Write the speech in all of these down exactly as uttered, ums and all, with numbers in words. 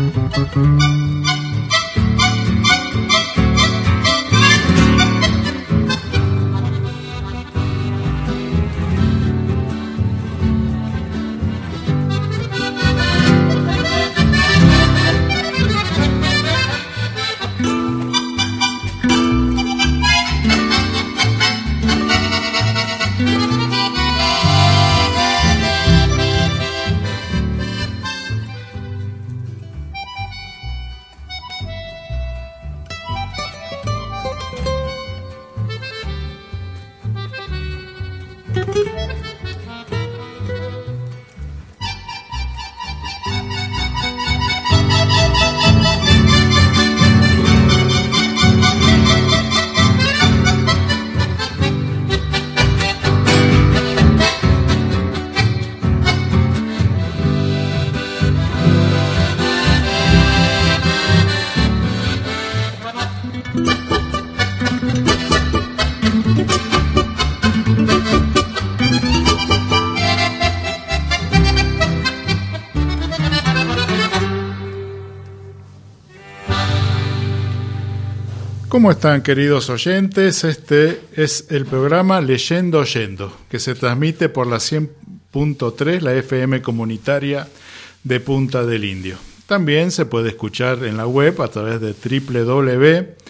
¿Cómo están, queridos oyentes? Este es el programa Leyendo Oyendo, que se transmite por la cien punto tres, la F M comunitaria de Punta del Indio. También se puede escuchar en la web a través de doble u doble u doble u punto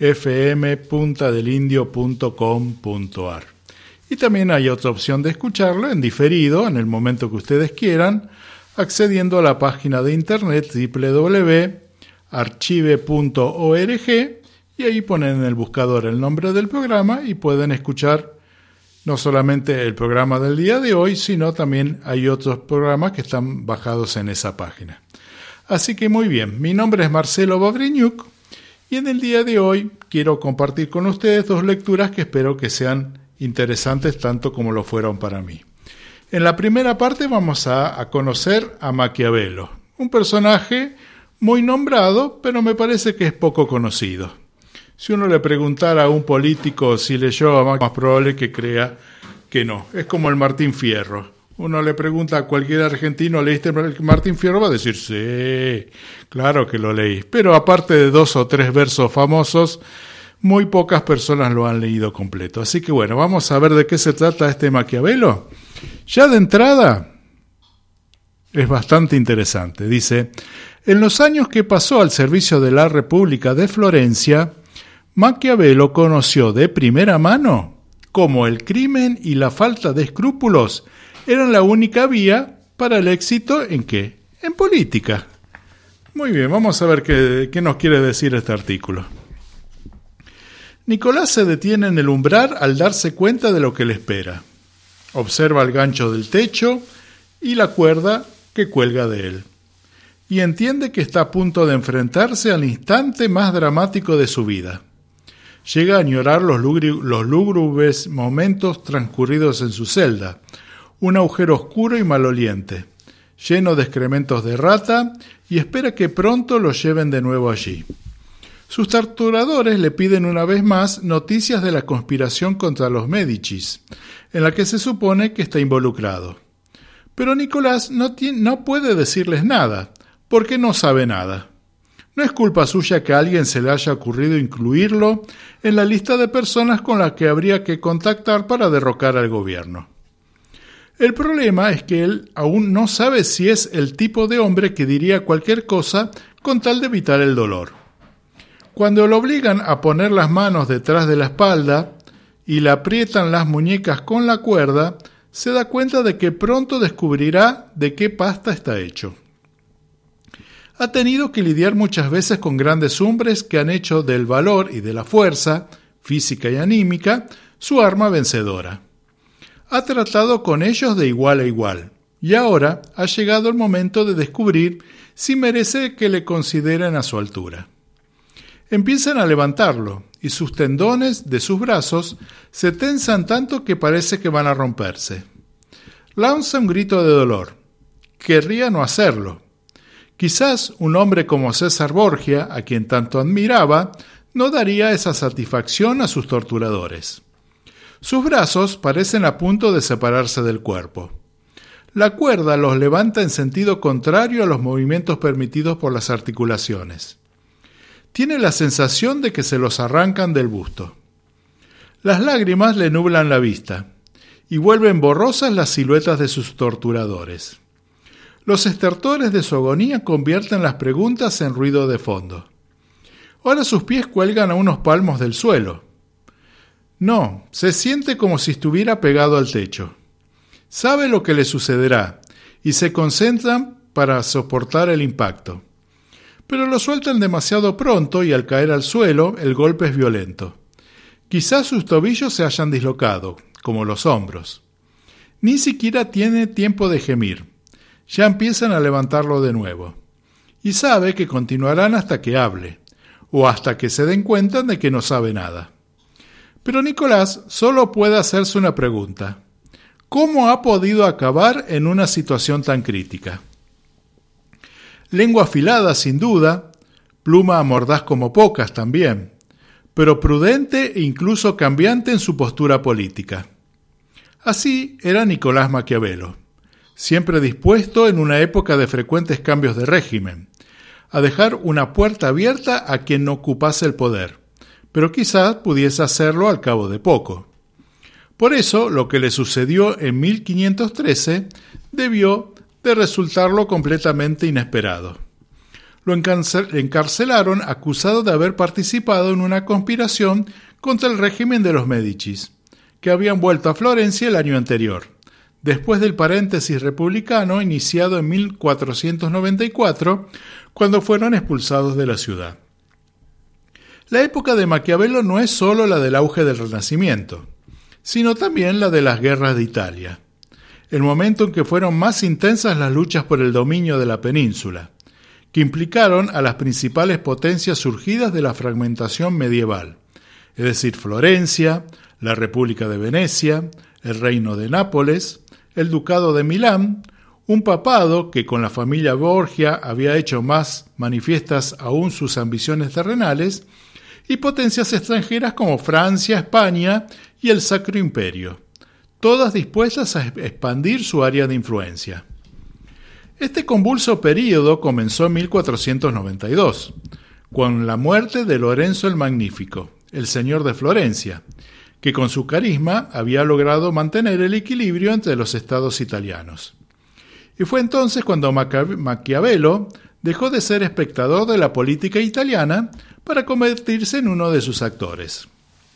f m punta del indio punto com punto a r. Y también hay otra opción de escucharlo en diferido, en el momento que ustedes quieran, accediendo a la página de internet doble u doble u doble u punto archive punto org, y ahí ponen en el buscador el nombre del programa y pueden escuchar no solamente el programa del día de hoy, sino también hay otros programas que están bajados en esa página. Así que muy bien, mi nombre es Marcelo Babriñuk y en el día de hoy quiero compartir con ustedes dos lecturas que espero que sean interesantes tanto como lo fueron para mí. En la primera parte vamos a, a conocer a Maquiavelo, un personaje muy nombrado, pero me parece que es poco conocido. Si uno le preguntara a un político si leyó a Maquiavelo, más probable que crea que no. Es como el Martín Fierro. Uno le pregunta a cualquier argentino, ¿leíste el Martín Fierro? Va a decir, sí, claro que lo leí. Pero aparte de dos o tres versos famosos, muy pocas personas lo han leído completo. Así que bueno, vamos a ver de qué se trata este Maquiavelo. Ya de entrada, es bastante interesante. Dice, en los años que pasó al servicio de la República de Florencia, Maquiavelo conoció de primera mano cómo el crimen y la falta de escrúpulos eran la única vía para el éxito ¿en qué? En política. Muy bien, vamos a ver qué, qué nos quiere decir este artículo. Nicolás se detiene en el umbral al darse cuenta de lo que le espera. Observa el gancho del techo y la cuerda que cuelga de él. Y entiende que está a punto de enfrentarse al instante más dramático de su vida. Llega a añorar los, lugri- los lúgubres momentos transcurridos en su celda, un agujero oscuro y maloliente, lleno de excrementos de rata, y espera que pronto lo lleven de nuevo allí. Sus torturadores le piden una vez más noticias de la conspiración contra los Médicis, en la que se supone que está involucrado. Pero Nicolás no, tiene, no puede decirles nada, porque no sabe nada. No es culpa suya que a alguien se le haya ocurrido incluirlo en la lista de personas con las que habría que contactar para derrocar al gobierno. El problema es que él aún no sabe si es el tipo de hombre que diría cualquier cosa con tal de evitar el dolor. Cuando lo obligan a poner las manos detrás de la espalda y le aprietan las muñecas con la cuerda, se da cuenta de que pronto descubrirá de qué pasta está hecho. Ha tenido que lidiar muchas veces con grandes hombres que han hecho del valor y de la fuerza, física y anímica, su arma vencedora. Ha tratado con ellos de igual a igual, y ahora ha llegado el momento de descubrir si merece que le consideren a su altura. Empiezan a levantarlo, y sus tendones de sus brazos se tensan tanto que parece que van a romperse. Lanza un grito de dolor. Querría no hacerlo. Quizás un hombre como César Borgia, a quien tanto admiraba, no daría esa satisfacción a sus torturadores. Sus brazos parecen a punto de separarse del cuerpo. La cuerda los levanta en sentido contrario a los movimientos permitidos por las articulaciones. Tiene la sensación de que se los arrancan del busto. Las lágrimas le nublan la vista y vuelven borrosas las siluetas de sus torturadores. Los estertores de su agonía convierten las preguntas en ruido de fondo. Ahora sus pies cuelgan a unos palmos del suelo. No, se siente como si estuviera pegado al techo. Sabe lo que le sucederá y se concentran para soportar el impacto. Pero lo sueltan demasiado pronto y al caer al suelo el golpe es violento. Quizás sus tobillos se hayan dislocado, como los hombros. Ni siquiera tiene tiempo de gemir. Ya empiezan a levantarlo de nuevo. Y sabe que continuarán hasta que hable, o hasta que se den cuenta de que no sabe nada. Pero Nicolás solo puede hacerse una pregunta. ¿Cómo ha podido acabar en una situación tan crítica? Lengua afilada, sin duda, pluma mordaz como pocas también, pero prudente e incluso cambiante en su postura política. Así era Nicolás Maquiavelo, siempre dispuesto en una época de frecuentes cambios de régimen, a dejar una puerta abierta a quien no ocupase el poder, pero quizás pudiese hacerlo al cabo de poco. Por eso, lo que le sucedió en mil quinientos trece debió de resultarlo completamente inesperado. Lo encarcelaron acusado de haber participado en una conspiración contra el régimen de los Médicis, que habían vuelto a Florencia el año anterior, después del paréntesis republicano iniciado en mil cuatrocientos noventa y cuatro, cuando fueron expulsados de la ciudad. La época de Maquiavelo no es solo la del auge del Renacimiento, sino también la de las guerras de Italia, el momento en que fueron más intensas las luchas por el dominio de la península, que implicaron a las principales potencias surgidas de la fragmentación medieval, es decir, Florencia, la República de Venecia, el Reino de Nápoles, el Ducado de Milán, un papado que con la familia Borgia había hecho más manifiestas aún sus ambiciones terrenales, y potencias extranjeras como Francia, España y el Sacro Imperio, todas dispuestas a expandir su área de influencia. Este convulso período comenzó en mil cuatrocientos noventa y dos, con la muerte de Lorenzo el Magnífico, el señor de Florencia, que con su carisma había logrado mantener el equilibrio entre los estados italianos. Y fue entonces cuando Maquiavelo dejó de ser espectador de la política italiana para convertirse en uno de sus actores.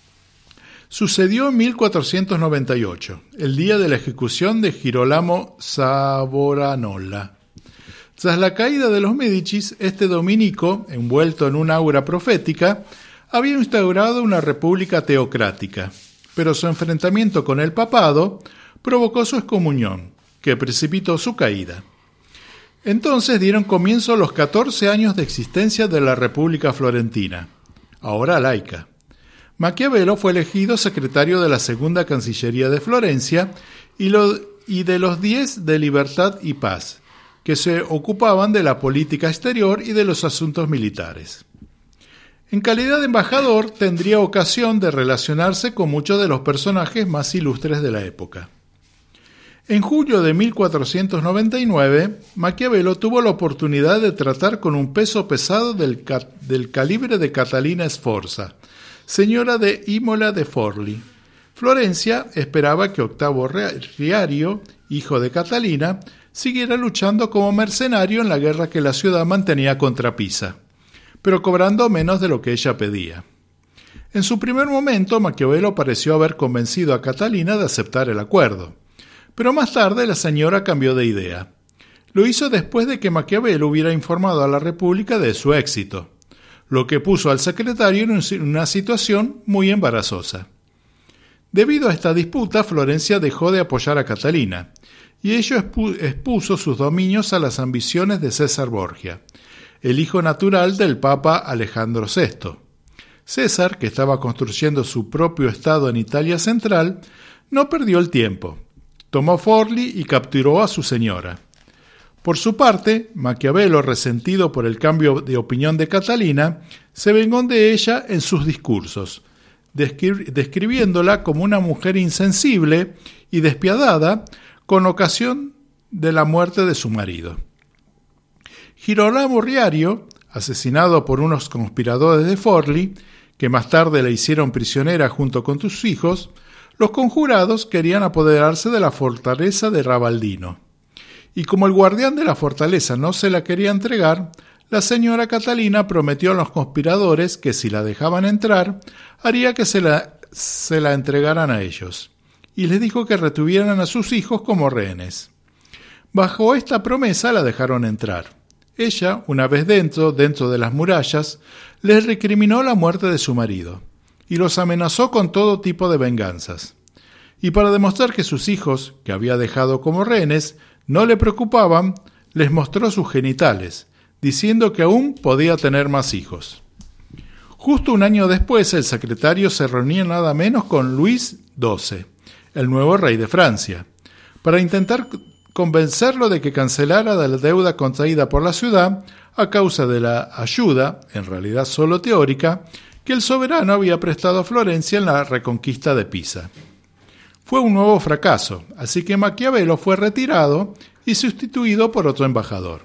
Sucedió en mil cuatrocientos noventa y ocho, el día de la ejecución de Girolamo Savonarola. Tras la caída de los Médicis, este dominico, envuelto en una aura profética, había instaurado una república teocrática, pero su enfrentamiento con el papado provocó su excomunión, que precipitó su caída. Entonces dieron comienzo los catorce años de existencia de la República Florentina, ahora laica. Maquiavelo fue elegido secretario de la Segunda Cancillería de Florencia y, lo, y de los diez de Libertad y Paz, que se ocupaban de la política exterior y de los asuntos militares. En calidad de embajador, tendría ocasión de relacionarse con muchos de los personajes más ilustres de la época. En julio de mil cuatrocientos noventa y nueve, Maquiavelo tuvo la oportunidad de tratar con un peso pesado del, ca- del calibre de Catalina Sforza, señora de Imola de Forli. Florencia esperaba que Octavo Riario, hijo de Catalina, siguiera luchando como mercenario en la guerra que la ciudad mantenía contra Pisa, pero cobrando menos de lo que ella pedía. En su primer momento, Maquiavelo pareció haber convencido a Catalina de aceptar el acuerdo, pero más tarde la señora cambió de idea. Lo hizo después de que Maquiavelo hubiera informado a la República de su éxito, lo que puso al secretario en una situación muy embarazosa. Debido a esta disputa, Florencia dejó de apoyar a Catalina, y ello expuso sus dominios a las ambiciones de César Borgia, el hijo natural del Papa Alejandro sexto. César, que estaba construyendo su propio estado en Italia central, no perdió el tiempo. Tomó Forli y capturó a su señora. Por su parte, Maquiavelo, resentido por el cambio de opinión de Catalina, se vengó de ella en sus discursos, descri- describiéndola como una mujer insensible y despiadada con ocasión de la muerte de su marido. Girolamo Riario, asesinado por unos conspiradores de Forlì, que más tarde la hicieron prisionera junto con sus hijos, los conjurados querían apoderarse de la fortaleza de Rabaldino. Y como el guardián de la fortaleza no se la quería entregar, la señora Catalina prometió a los conspiradores que si la dejaban entrar, haría que se la, se la entregaran a ellos, y les dijo que retuvieran a sus hijos como rehenes. Bajo esta promesa la dejaron entrar. Ella, una vez dentro, dentro de las murallas, les recriminó la muerte de su marido, y los amenazó con todo tipo de venganzas. Y para demostrar que sus hijos, que había dejado como rehenes, no le preocupaban, les mostró sus genitales, diciendo que aún podía tener más hijos. Justo un año después, el secretario se reunía nada menos con Luis doce, el nuevo rey de Francia, para intentar convencerlo de que cancelara la deuda contraída por la ciudad a causa de la ayuda, en realidad solo teórica, que el soberano había prestado a Florencia en la reconquista de Pisa. Fue un nuevo fracaso, así que Maquiavelo fue retirado y sustituido por otro embajador.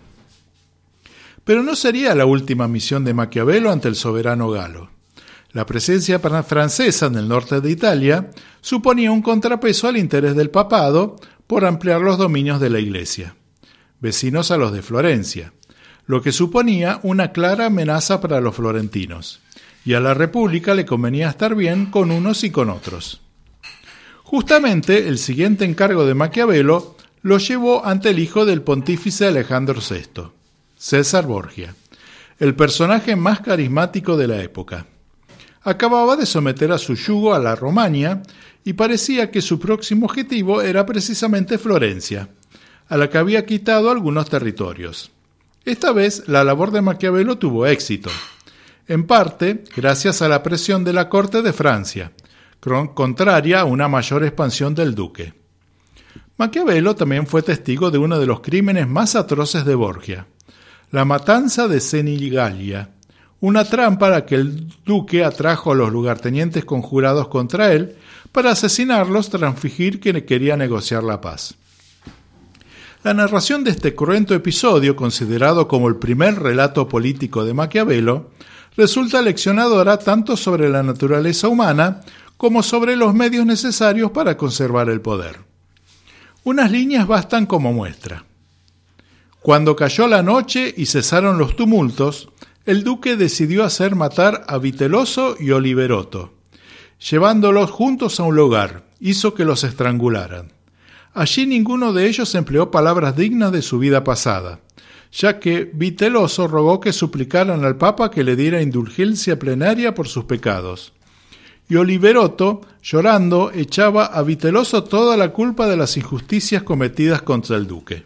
Pero no sería la última misión de Maquiavelo ante el soberano galo. La presencia francesa en el norte de Italia suponía un contrapeso al interés del papado por ampliar los dominios de la Iglesia, vecinos a los de Florencia, lo que suponía una clara amenaza para los florentinos, y a la República le convenía estar bien con unos y con otros. Justamente el siguiente encargo de Maquiavelo lo llevó ante el hijo del pontífice Alejandro sexto, César Borgia, el personaje más carismático de la época. Acababa de someter a su yugo a la Romaña y parecía que su próximo objetivo era precisamente Florencia, a la que había quitado algunos territorios. Esta vez la labor de Maquiavelo tuvo éxito, en parte gracias a la presión de la corte de Francia, contraria a una mayor expansión del duque. Maquiavelo también fue testigo de uno de los crímenes más atroces de Borgia, la matanza de Senigallia, una trampa a la que el duque atrajo a los lugartenientes conjurados contra él para asesinarlos tras fingir que quería negociar la paz. La narración de este cruento episodio, considerado como el primer relato político de Maquiavelo, resulta leccionadora tanto sobre la naturaleza humana como sobre los medios necesarios para conservar el poder. Unas líneas bastan como muestra. Cuando cayó la noche y cesaron los tumultos, el duque decidió hacer matar a Viteloso y Oliverotto. Llevándolos juntos a un lugar, hizo que los estrangularan. Allí ninguno de ellos empleó palabras dignas de su vida pasada, ya que Viteloso rogó que suplicaran al Papa que le diera indulgencia plenaria por sus pecados. Y Oliverotto, llorando, echaba a Viteloso toda la culpa de las injusticias cometidas contra el duque.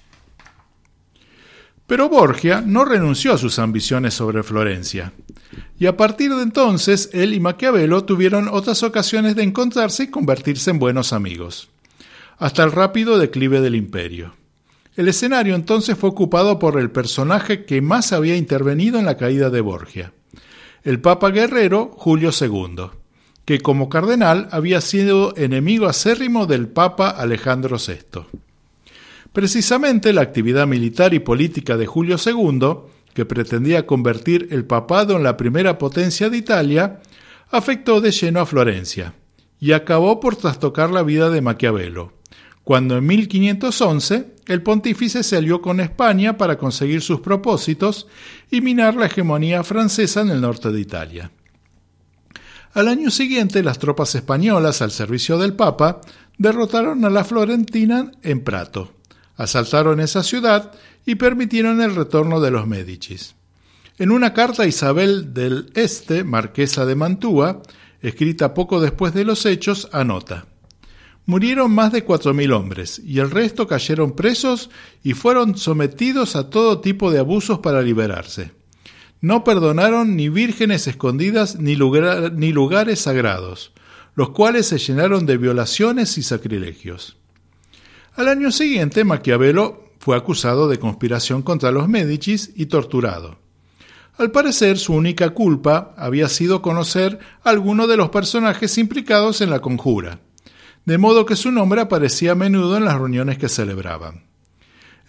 Pero Borgia no renunció a sus ambiciones sobre Florencia, y a partir de entonces él y Maquiavelo tuvieron otras ocasiones de encontrarse y convertirse en buenos amigos, hasta el rápido declive del imperio. El escenario entonces fue ocupado por el personaje que más había intervenido en la caída de Borgia, el Papa guerrero Julio segundo, que como cardenal había sido enemigo acérrimo del Papa Alejandro sexto. Precisamente la actividad militar y política de Julio segundo, que pretendía convertir el papado en la primera potencia de Italia, afectó de lleno a Florencia y acabó por trastocar la vida de Maquiavelo, cuando en mil quinientos once el pontífice se alió con España para conseguir sus propósitos y minar la hegemonía francesa en el norte de Italia. Al año siguiente, las tropas españolas al servicio del Papa derrotaron a la Florentina en Prato, asaltaron esa ciudad y permitieron el retorno de los Médicis. En una carta a Isabel del Este, marquesa de Mantua, escrita poco después de los hechos, anota: murieron más de cuatro mil hombres, y el resto cayeron presos y fueron sometidos a todo tipo de abusos para liberarse. No perdonaron ni vírgenes escondidas ni, lugar, ni lugares sagrados, los cuales se llenaron de violaciones y sacrilegios. Al año siguiente, Maquiavelo fue acusado de conspiración contra los Médicis y torturado. Al parecer, su única culpa había sido conocer a alguno de los personajes implicados en la conjura, de modo que su nombre aparecía a menudo en las reuniones que celebraban.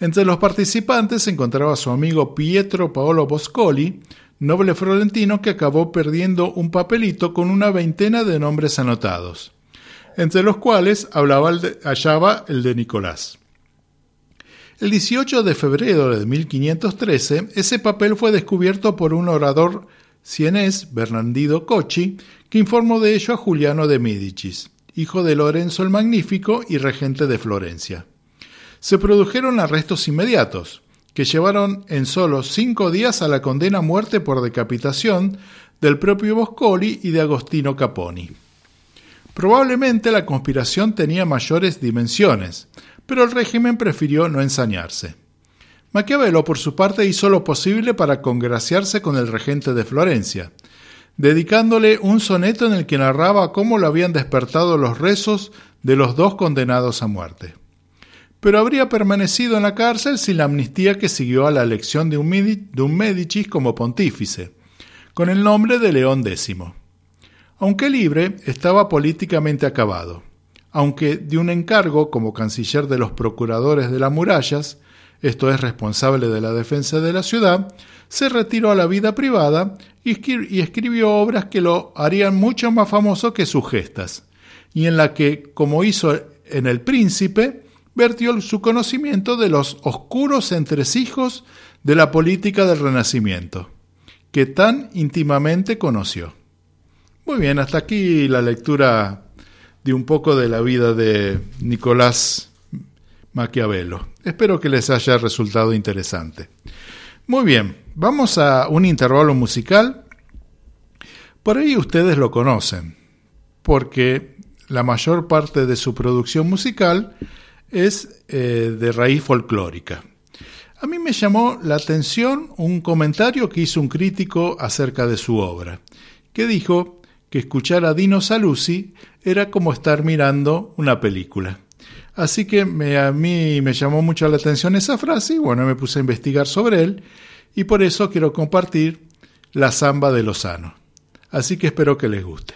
Entre los participantes se encontraba su amigo Pietro Paolo Boscoli, noble florentino que acabó perdiendo un papelito con una veintena de nombres anotados, entre los cuales hablaba el de, hallaba el de Nicolás. El dieciocho de febrero de mil quinientos trece, ese papel fue descubierto por un orador sienés, Bernardino Cocchi, que informó de ello a Juliano de Médicis, hijo de Lorenzo el Magnífico y regente de Florencia. Se produjeron arrestos inmediatos, que llevaron en solo cinco días a la condena a muerte por decapitación del propio Boscoli y de Agostino Caponi. Probablemente la conspiración tenía mayores dimensiones, pero el régimen prefirió no ensañarse. Maquiavelo, por su parte, hizo lo posible para congraciarse con el regente de Florencia, dedicándole un soneto en el que narraba cómo lo habían despertado los rezos de los dos condenados a muerte. Pero habría permanecido en la cárcel sin la amnistía que siguió a la elección de un, de un Médicis como pontífice, con el nombre de León X. Aunque libre, estaba políticamente acabado, aunque de un encargo como canciller de los procuradores de las murallas, esto es responsable de la defensa de la ciudad, se retiró a la vida privada y, escri- y escribió obras que lo harían mucho más famoso que sus gestas, y en la que, como hizo en El Príncipe, vertió su conocimiento de los oscuros entresijos de la política del Renacimiento, que tan íntimamente conoció. Muy bien, hasta aquí la lectura de un poco de la vida de Nicolás Maquiavelo. Espero que les haya resultado interesante. Muy bien, vamos a un intervalo musical. Por ahí ustedes lo conocen, porque la mayor parte de su producción musical es eh, de raíz folclórica. A mí me llamó la atención un comentario que hizo un crítico acerca de su obra, que dijo que escuchar a Dino Saluzzi era como estar mirando una película. Así que me, a mí me llamó mucho la atención esa frase y bueno, me puse a investigar sobre él y por eso quiero compartir la Zamba de Lozano. Así que espero que les guste.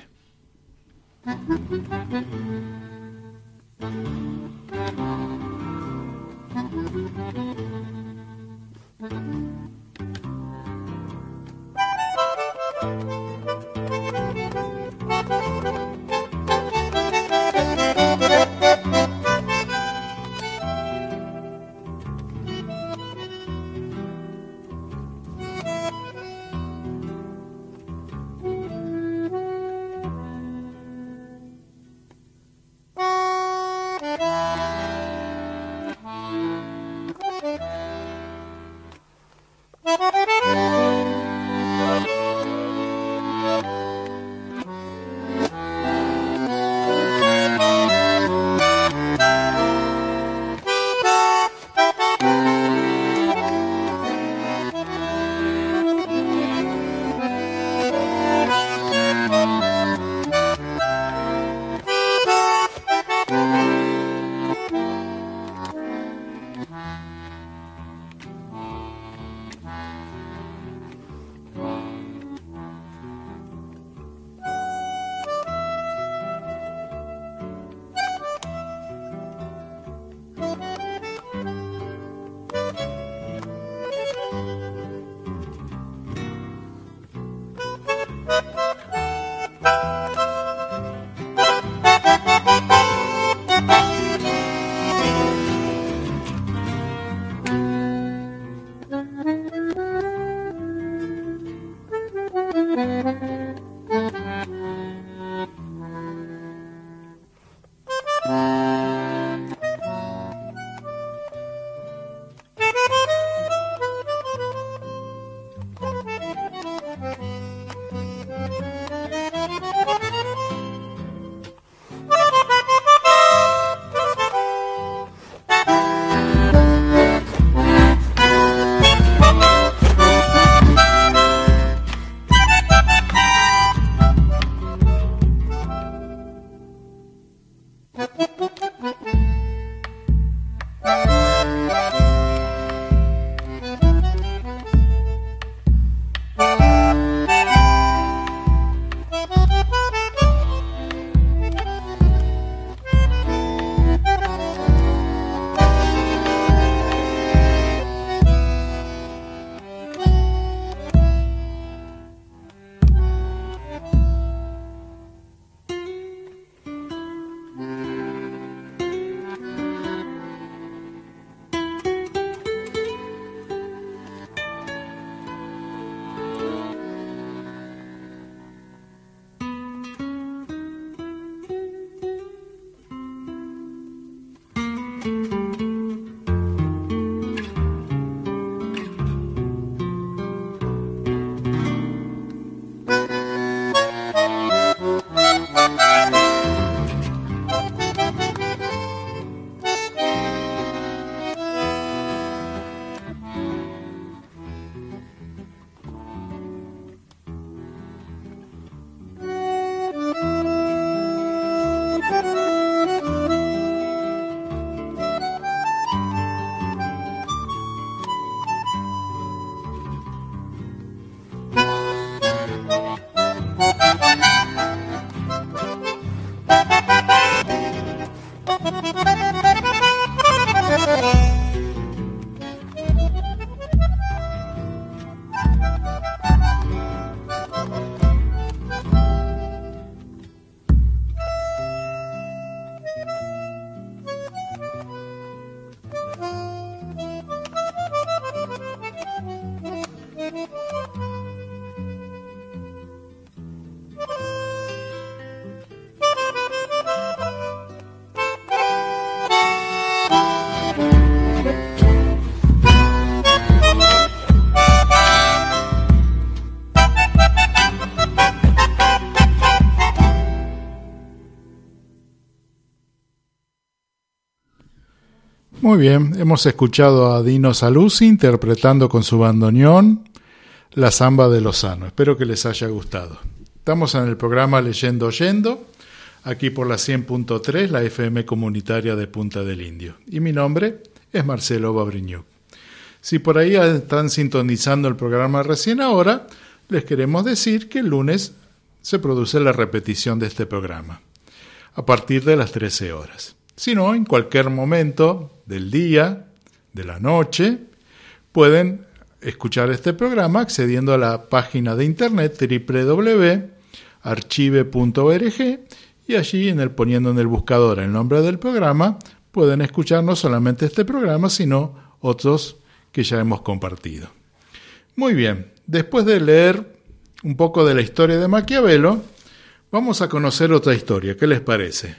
Muy bien, hemos escuchado a Dino Saluzzi interpretando con su bandoneón la samba de Lozano. Espero que les haya gustado. Estamos en el programa Leyendo Oyendo, aquí por la cien punto tres, la F M comunitaria de Punta del Indio. Y mi nombre es Marcelo Babriñuk. Si por ahí están sintonizando el programa recién ahora, les queremos decir que el lunes se produce la repetición de este programa, a partir de las trece horas. Si no, en cualquier momento del día, de la noche, pueden escuchar este programa accediendo a la página de internet doble u doble u doble u punto archive punto org y allí en el, poniendo en el buscador el nombre del programa pueden escuchar no solamente este programa, sino otros que ya hemos compartido. Muy bien, después de leer un poco de la historia de Maquiavelo, vamos a conocer otra historia. ¿Qué les parece?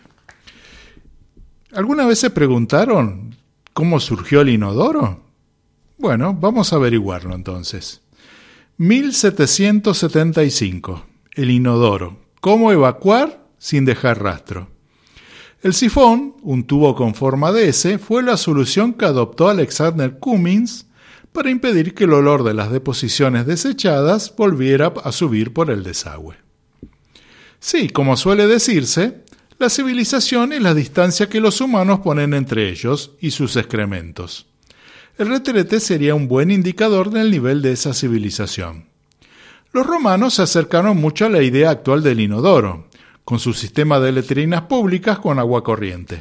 ¿Alguna vez se preguntaron cómo surgió el inodoro? Bueno, vamos a averiguarlo entonces. mil setecientos setenta y cinco. El inodoro. ¿Cómo evacuar sin dejar rastro? El sifón, un tubo con forma de S, fue la solución que adoptó Alexander Cummings para impedir que el olor de las deposiciones desechadas volviera a subir por el desagüe. Sí, como suele decirse, la civilización es la distancia que los humanos ponen entre ellos y sus excrementos. El retrete sería un buen indicador del nivel de esa civilización. Los romanos se acercaron mucho a la idea actual del inodoro, con su sistema de letrinas públicas con agua corriente,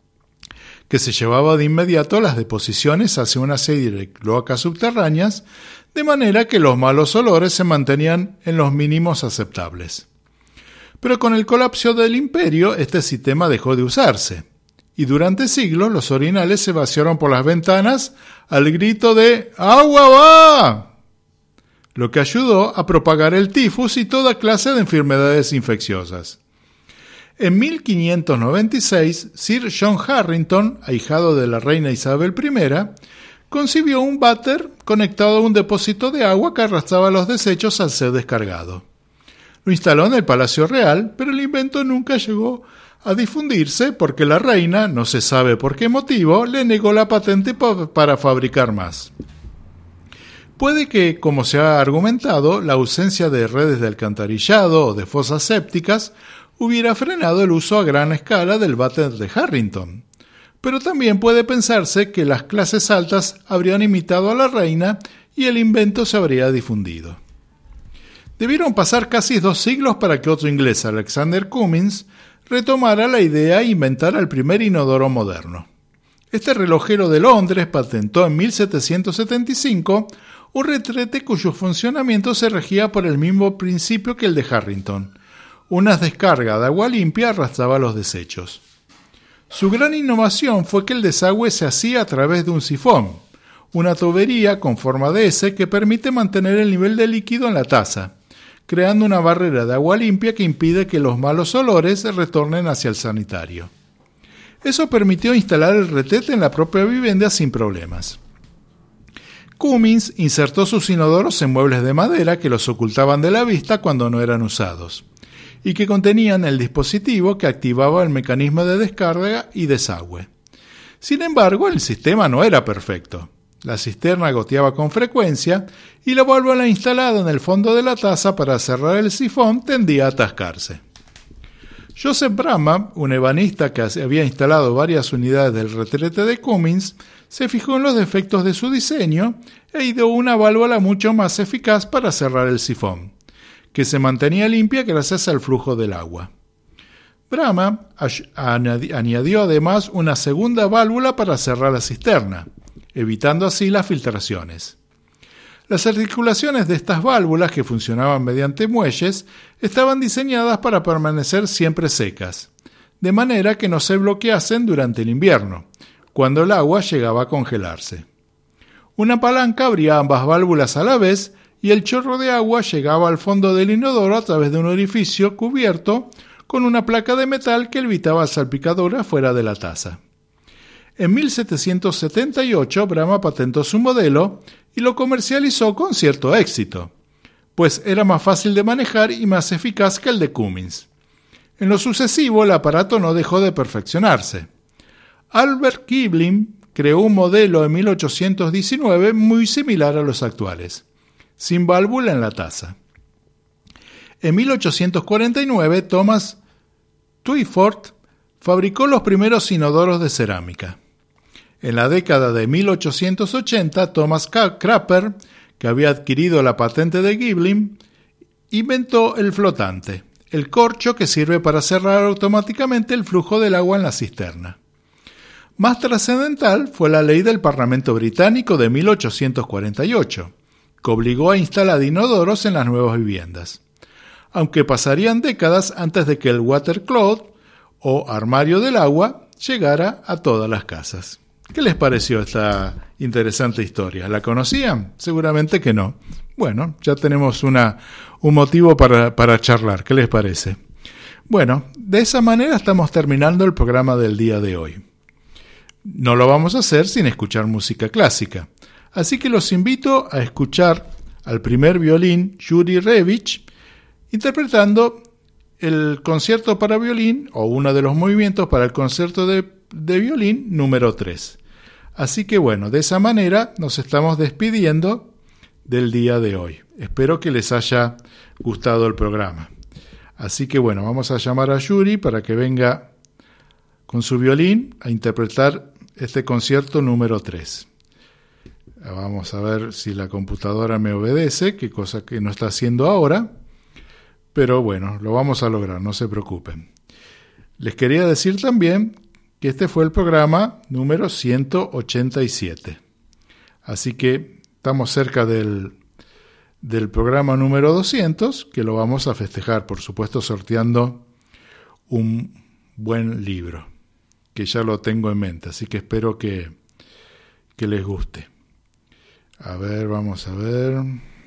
que se llevaba de inmediato las deposiciones hacia una serie de cloacas subterráneas, de manera que los malos olores se mantenían en los mínimos aceptables. Pero con el colapso del imperio, este sistema dejó de usarse, y durante siglos los orinales se vaciaron por las ventanas al grito de ¡agua va!, lo que ayudó a propagar el tifus y toda clase de enfermedades infecciosas. En mil quinientos noventa y seis, Sir John Harrington, ahijado de la reina Isabel primera, concibió un váter conectado a un depósito de agua que arrastraba los desechos al ser descargado. Lo instaló en el Palacio Real, pero el invento nunca llegó a difundirse porque la reina, no se sabe por qué motivo, le negó la patente pa- para fabricar más. Puede que, como se ha argumentado, la ausencia de redes de alcantarillado o de fosas sépticas hubiera frenado el uso a gran escala del váter de Harrington. Pero también puede pensarse que las clases altas habrían imitado a la reina y el invento se habría difundido. Debieron pasar casi dos siglos para que otro inglés, Alexander Cummings, retomara la idea e inventara el primer inodoro moderno. Este relojero de Londres patentó en mil setecientos setenta y cinco un retrete cuyo funcionamiento se regía por el mismo principio que el de Harrington. Una descarga de agua limpia arrastraba los desechos. Su gran innovación fue que el desagüe se hacía a través de un sifón, una tubería con forma de S que permite mantener el nivel de líquido en la taza, creando una barrera de agua limpia que impide que los malos olores retornen hacia el sanitario. Eso permitió instalar el retrete en la propia vivienda sin problemas. Cummins insertó sus inodoros en muebles de madera que los ocultaban de la vista cuando no eran usados, y que contenían el dispositivo que activaba el mecanismo de descarga y desagüe. Sin embargo, el sistema no era perfecto. La cisterna goteaba con frecuencia y la válvula instalada en el fondo de la taza para cerrar el sifón tendía a atascarse. Joseph Bramah, un ebanista que había instalado varias unidades del retrete de Cummins, se fijó en los defectos de su diseño e ideó una válvula mucho más eficaz para cerrar el sifón, que se mantenía limpia gracias al flujo del agua. Bramah añadió además una segunda válvula para cerrar la cisterna, evitando así las filtraciones. Las articulaciones de estas válvulas, que funcionaban mediante muelles, estaban diseñadas para permanecer siempre secas, de manera que no se bloqueasen durante el invierno, cuando el agua llegaba a congelarse. Una palanca abría ambas válvulas a la vez y el chorro de agua llegaba al fondo del inodoro a través de un orificio cubierto con una placa de metal que evitaba salpicaduras fuera de la taza. En mil setecientos setenta y ocho, Bramah patentó su modelo y lo comercializó con cierto éxito, pues era más fácil de manejar y más eficaz que el de Cummins. En lo sucesivo, el aparato no dejó de perfeccionarse. Albert Giblin creó un modelo en mil ochocientos diecinueve muy similar a los actuales, sin válvula en la taza. En mil ochocientos cuarenta y nueve, Thomas Twyford fabricó los primeros inodoros de cerámica. En la década de mil ochocientos ochenta, Thomas Crapper, que había adquirido la patente de Giblin, inventó el flotante, el corcho que sirve para cerrar automáticamente el flujo del agua en la cisterna. Más trascendental fue la ley del Parlamento británico de mil ochocientos cuarenta y ocho, que obligó a instalar inodoros en las nuevas viviendas, aunque pasarían décadas antes de que el water closet o armario del agua llegara a todas las casas. ¿Qué les pareció esta interesante historia? ¿La conocían? Seguramente que no. Bueno, ya tenemos una, un motivo para, para charlar. ¿Qué les parece? Bueno, de esa manera estamos terminando el programa del día de hoy. No lo vamos a hacer sin escuchar música clásica. Así que los invito a escuchar al primer violín Yuri Revich interpretando el concierto para violín o uno de los movimientos para el concierto de, de violín número tres. Así que bueno, de esa manera nos estamos despidiendo del día de hoy. Espero que les haya gustado el programa. Así que bueno, vamos a llamar a Yuri para que venga con su violín a interpretar este concierto número tres. Vamos a ver si la computadora me obedece, qué cosa que no está haciendo ahora. Pero bueno, lo vamos a lograr, no se preocupen. Les quería decir también que este fue el programa número ciento ochenta y siete. Así que estamos cerca del, del programa número doscientos, que lo vamos a festejar, por supuesto, sorteando un buen libro, que ya lo tengo en mente, así que espero que, que les guste. A ver, vamos a ver...